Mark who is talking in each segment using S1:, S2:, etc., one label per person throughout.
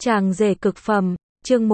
S1: Chàng rể cực phẩm, chương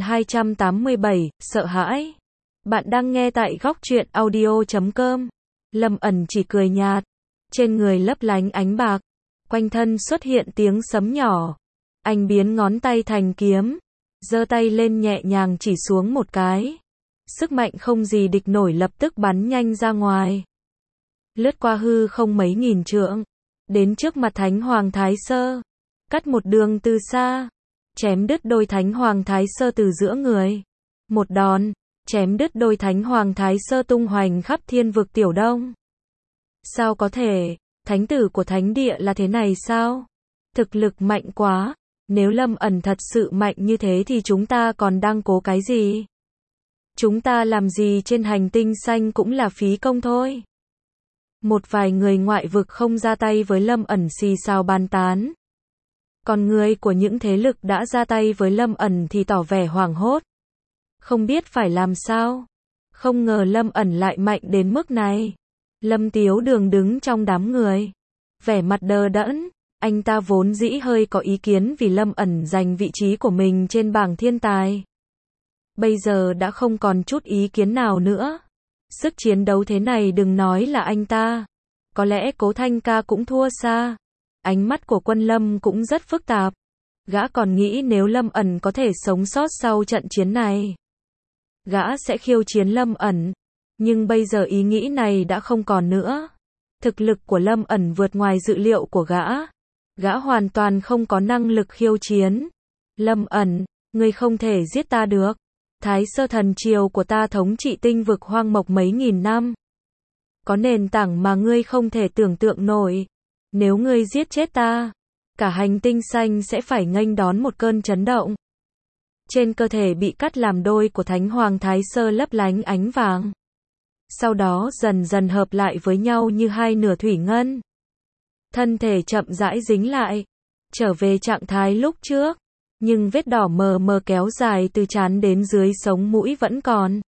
S1: 1287, sợ hãi. Bạn đang nghe tại góc truyện audio.com. Lâm ẩn chỉ cười nhạt. Trên người lấp lánh ánh bạc. Quanh thân xuất hiện tiếng sấm nhỏ. Anh biến ngón tay thành kiếm. Giơ tay lên nhẹ nhàng chỉ xuống một cái. Sức mạnh không gì địch nổi lập tức bắn nhanh ra ngoài. Lướt qua hư không mấy nghìn trượng. Đến trước mặt Thánh Hoàng Thái Sơ. Cắt một đường từ xa. Chém đứt đôi Thánh Hoàng Thái Sơ từ giữa người. Một đòn, chém đứt đôi Thánh Hoàng Thái Sơ tung hoành khắp thiên vực Tiểu Đông. Sao có thể, thánh tử của thánh địa là thế này sao? Thực lực mạnh quá, nếu Lâm ẩn thật sự mạnh như thế thì chúng ta còn đang cố cái gì? Chúng ta làm gì trên hành tinh xanh cũng là phí công thôi. Một vài người ngoại vực không ra tay với Lâm ẩn xì xào bàn tán. Còn người của những thế lực đã ra tay với Lâm ẩn thì tỏ vẻ hoảng hốt. Không biết phải làm sao. Không ngờ Lâm ẩn lại mạnh đến mức này. Lâm Tiếu Đường đứng trong đám người. Vẻ mặt đờ đẫn. Anh ta vốn dĩ hơi có ý kiến vì Lâm ẩn giành vị trí của mình trên bảng thiên tài. Bây giờ đã không còn chút ý kiến nào nữa. Sức chiến đấu thế này đừng nói là anh ta. Có lẽ Cố Thanh Ca cũng thua xa. Ánh mắt của Quân Lâm cũng rất phức tạp. Gã còn nghĩ nếu Lâm ẩn có thể sống sót sau trận chiến này, gã sẽ khiêu chiến Lâm ẩn. Nhưng bây giờ ý nghĩ này đã không còn nữa. Thực lực của Lâm ẩn vượt ngoài dự liệu của gã. Gã hoàn toàn không có năng lực khiêu chiến. Lâm ẩn, ngươi không thể giết ta được. Thái Sơ thần triều của ta thống trị tinh vực hoang mộc mấy nghìn năm. Có nền tảng mà ngươi không thể tưởng tượng nổi. Nếu ngươi giết chết ta, cả hành tinh xanh sẽ phải nghênh đón một cơn chấn động. Trên cơ thể bị cắt làm đôi của Thánh Hoàng Thái Sơ lấp lánh ánh vàng. Sau đó dần dần hợp lại với nhau như hai nửa thủy ngân. Thân thể chậm rãi dính lại, trở về trạng thái lúc trước. Nhưng vết đỏ mờ mờ kéo dài từ trán đến dưới sống mũi vẫn còn.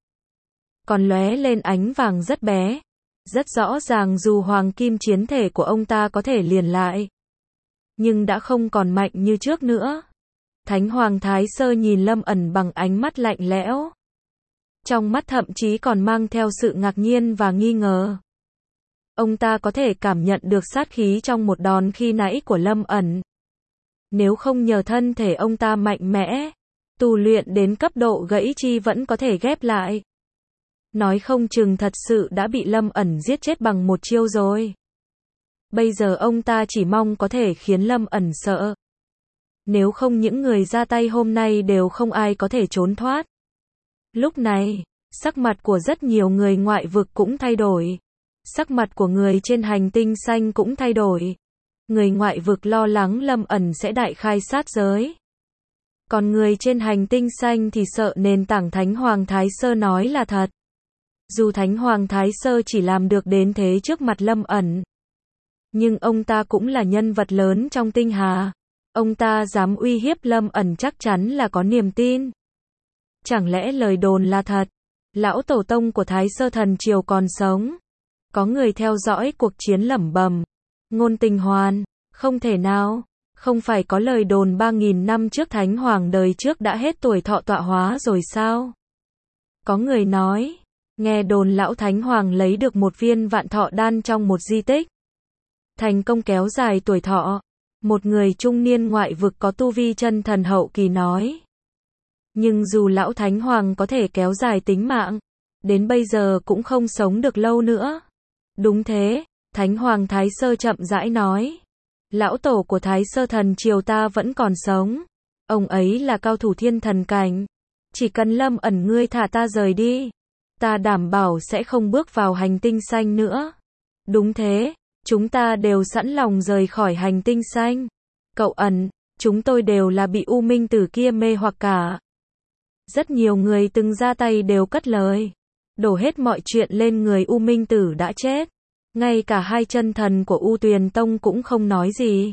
S1: Còn lóe lên ánh vàng rất bé. Rất rõ ràng dù hoàng kim chiến thể của ông ta có thể liền lại, nhưng đã không còn mạnh như trước nữa. Thánh Hoàng Thái Sơ nhìn Lâm ẩn bằng ánh mắt lạnh lẽo. Trong mắt thậm chí còn mang theo sự ngạc nhiên và nghi ngờ. Ông ta có thể cảm nhận được sát khí trong một đòn khi nãy của Lâm ẩn. Nếu không nhờ thân thể ông ta mạnh mẽ, tu luyện đến cấp độ gãy chi vẫn có thể ghép lại. Nói không chừng thật sự đã bị Lâm ẩn giết chết bằng một chiêu rồi. Bây giờ ông ta chỉ mong có thể khiến Lâm ẩn sợ. Nếu không những người ra tay hôm nay đều không ai có thể trốn thoát. Lúc này, sắc mặt của rất nhiều người ngoại vực cũng thay đổi. Sắc mặt của người trên hành tinh xanh cũng thay đổi. Người ngoại vực lo lắng Lâm ẩn sẽ đại khai sát giới. Còn người trên hành tinh xanh thì sợ nền tảng Thánh Hoàng Thái Sơ nói là thật. Dù Thánh Hoàng Thái Sơ chỉ làm được đến thế trước mặt Lâm ẩn, nhưng ông ta cũng là nhân vật lớn trong tinh hà. Ông ta dám uy hiếp Lâm ẩn chắc chắn là có niềm tin. Chẳng lẽ lời đồn là thật? Lão tổ tông của Thái Sơ thần triều còn sống. Có người theo dõi cuộc chiến lẩm bẩm. Ngôn Tình Hoàn, không thể nào. Không phải có lời đồn 3.000 năm trước Thánh Hoàng đời trước đã hết tuổi thọ tọa hóa rồi sao? Có người nói. Nghe đồn lão Thánh Hoàng lấy được một viên vạn thọ đan trong một di tích. Thành công kéo dài tuổi thọ. Một người trung niên ngoại vực có tu vi chân thần hậu kỳ nói. Nhưng dù lão Thánh Hoàng có thể kéo dài tính mạng, đến bây giờ cũng không sống được lâu nữa. Đúng thế, Thánh Hoàng Thái Sơ chậm rãi nói. Lão tổ của Thái Sơ thần triều ta vẫn còn sống. Ông ấy là cao thủ thiên thần cảnh. Chỉ cần Lâm ẩn ngươi thả ta rời đi, ta đảm bảo sẽ không bước vào hành tinh xanh nữa. Đúng thế, chúng ta đều sẵn lòng rời khỏi hành tinh xanh. Cậu ẩn, chúng tôi đều là bị U Minh Tử kia mê hoặc cả. Rất nhiều người từng ra tay đều cất lời, đổ hết mọi chuyện lên người U Minh Tử đã chết. Ngay cả hai chân thần của U Tuyền Tông cũng không nói gì.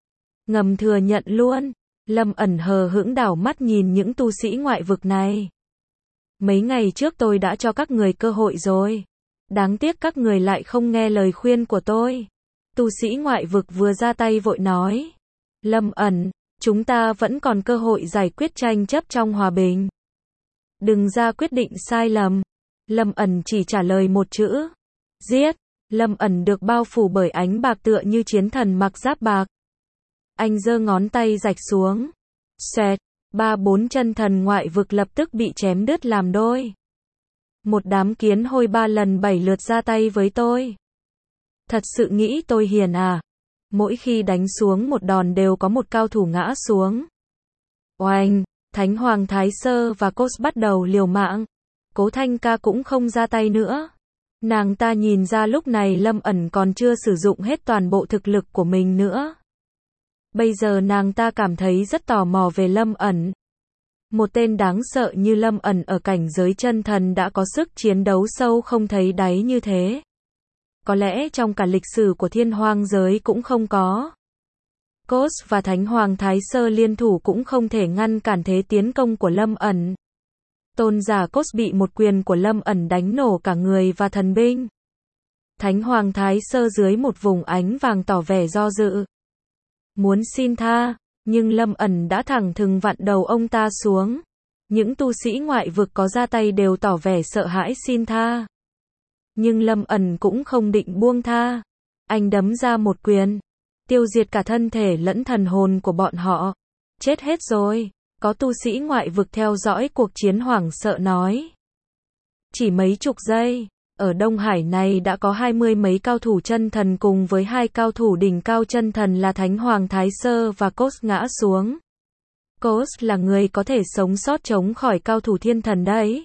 S1: Ngầm thừa nhận luôn. Lâm ẩn hờ hững đảo mắt nhìn những tu sĩ ngoại vực này. Mấy ngày trước tôi đã cho các người cơ hội rồi. Đáng tiếc các người lại không nghe lời khuyên của tôi. Tu sĩ ngoại vực vừa ra tay vội nói. Lâm ẩn, chúng ta vẫn còn cơ hội giải quyết tranh chấp trong hòa bình. Đừng ra quyết định sai lầm. Lâm ẩn chỉ trả lời một chữ. Giết. Lâm ẩn được bao phủ bởi ánh bạc tựa như chiến thần mặc giáp bạc. Anh giơ ngón tay rạch xuống. Xoẹt. 3-4 chân thần ngoại vực lập tức bị chém đứt làm đôi. Một đám kiến hôi 3 lần 7 lượt ra tay với tôi. Thật sự nghĩ tôi hiền à? Mỗi khi đánh xuống một đòn đều có một cao thủ ngã xuống. Oanh, Thánh Hoàng Thái Sơ và Cos bắt đầu liều mạng. Cố Thanh Ca cũng không ra tay nữa. Nàng ta nhìn ra lúc này Lâm ẩn còn chưa sử dụng hết toàn bộ thực lực của mình nữa. Bây giờ nàng ta cảm thấy rất tò mò về Lâm ẩn. Một tên đáng sợ như Lâm ẩn ở cảnh giới chân thần đã có sức chiến đấu sâu không thấy đáy như thế. Có lẽ trong cả lịch sử của thiên hoang giới cũng không có. Cos và Thánh Hoàng Thái Sơ liên thủ cũng không thể ngăn cản thế tiến công của Lâm ẩn. Tôn giả Cos bị một quyền của Lâm ẩn đánh nổ cả người và thần binh. Thánh Hoàng Thái Sơ dưới một vùng ánh vàng tỏ vẻ do dự. Muốn xin tha, nhưng Lâm ẩn đã thẳng thừng vặn đầu ông ta xuống. Những tu sĩ ngoại vực có ra tay đều tỏ vẻ sợ hãi xin tha. Nhưng Lâm ẩn cũng không định buông tha. Anh đấm ra một quyền, tiêu diệt cả thân thể lẫn thần hồn của bọn họ. Chết hết rồi. Có tu sĩ ngoại vực theo dõi cuộc chiến hoảng sợ nói. Chỉ mấy chục giây, ở Đông Hải này đã có 20 mấy cao thủ chân thần cùng với 2 cao thủ đỉnh cao chân thần là Thánh Hoàng Thái Sơ và Cos ngã xuống. Cos là người có thể sống sót chống khỏi cao thủ thiên thần đấy.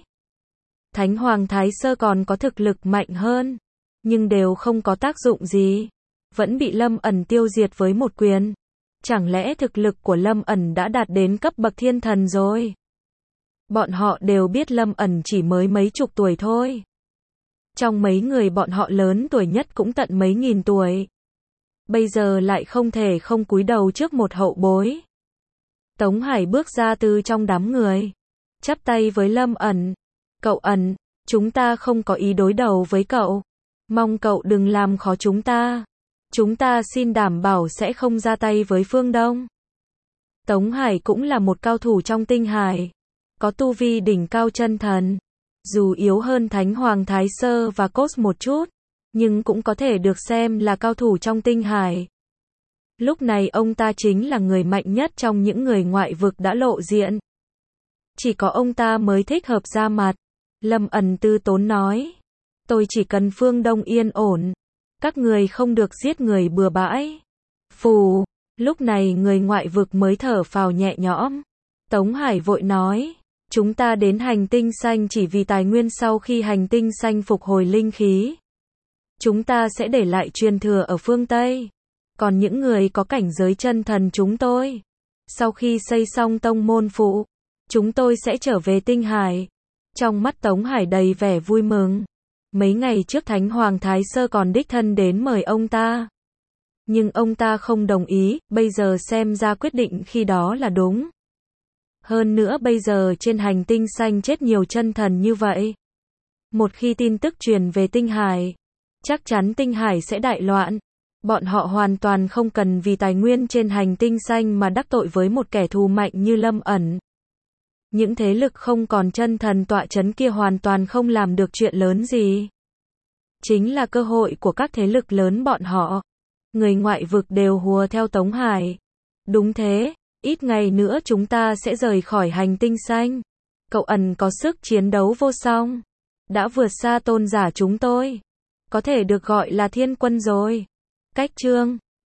S1: Thánh Hoàng Thái Sơ còn có thực lực mạnh hơn, nhưng đều không có tác dụng gì. Vẫn bị Lâm ẩn tiêu diệt với một quyền. Chẳng lẽ thực lực của Lâm ẩn đã đạt đến cấp bậc thiên thần rồi? Bọn họ đều biết Lâm ẩn chỉ mới mấy chục tuổi thôi. Trong mấy người bọn họ lớn tuổi nhất cũng tận mấy nghìn tuổi. Bây giờ lại không thể không cúi đầu trước một hậu bối. Tống Hải bước ra từ trong đám người. Chắp tay với Lâm ẩn. Cậu ẩn, chúng ta không có ý đối đầu với cậu. Mong cậu đừng làm khó chúng ta. Chúng ta xin đảm bảo sẽ không ra tay với phương Đông. Tống Hải cũng là một cao thủ trong tinh hải. Có tu vi đỉnh cao chân thần. Dù yếu hơn Thánh Hoàng Thái Sơ và Cos một chút, nhưng cũng có thể được xem là cao thủ trong tinh hải. Lúc này ông ta chính là người mạnh nhất trong những người ngoại vực đã lộ diện. Chỉ có ông ta mới thích hợp ra mặt. Lâm ẩn tư tốn nói. Tôi chỉ cần phương Đông yên ổn. Các người không được giết người bừa bãi. Phù, lúc này người ngoại vực mới thở phào nhẹ nhõm. Tống Hải vội nói, chúng ta đến hành tinh xanh chỉ vì tài nguyên sau khi hành tinh xanh phục hồi linh khí. Chúng ta sẽ để lại truyền thừa ở phương Tây. Còn những người có cảnh giới chân thần chúng tôi, sau khi xây xong tông môn phụ, chúng tôi sẽ trở về tinh hải. Trong mắt Tống Hải đầy vẻ vui mừng. Mấy ngày trước Thánh Hoàng Thái Sơ còn đích thân đến mời ông ta. Nhưng ông ta không đồng ý, bây giờ xem ra quyết định khi đó là đúng. Hơn nữa bây giờ trên hành tinh xanh chết nhiều chân thần như vậy. Một khi tin tức truyền về tinh hải, chắc chắn tinh hải sẽ đại loạn. Bọn họ hoàn toàn không cần vì tài nguyên trên hành tinh xanh mà đắc tội với một kẻ thù mạnh như Lâm ẩn. Những thế lực không còn chân thần tọa chấn kia hoàn toàn không làm được chuyện lớn gì. Chính là cơ hội của các thế lực lớn bọn họ. Người ngoại vực đều hùa theo Tống Hải. Đúng thế, ít ngày nữa chúng ta sẽ rời khỏi hành tinh xanh. Cậu ẩn có sức chiến đấu vô song. Đã vượt xa tôn giả chúng tôi. Có thể được gọi là thiên quân rồi. Cách chương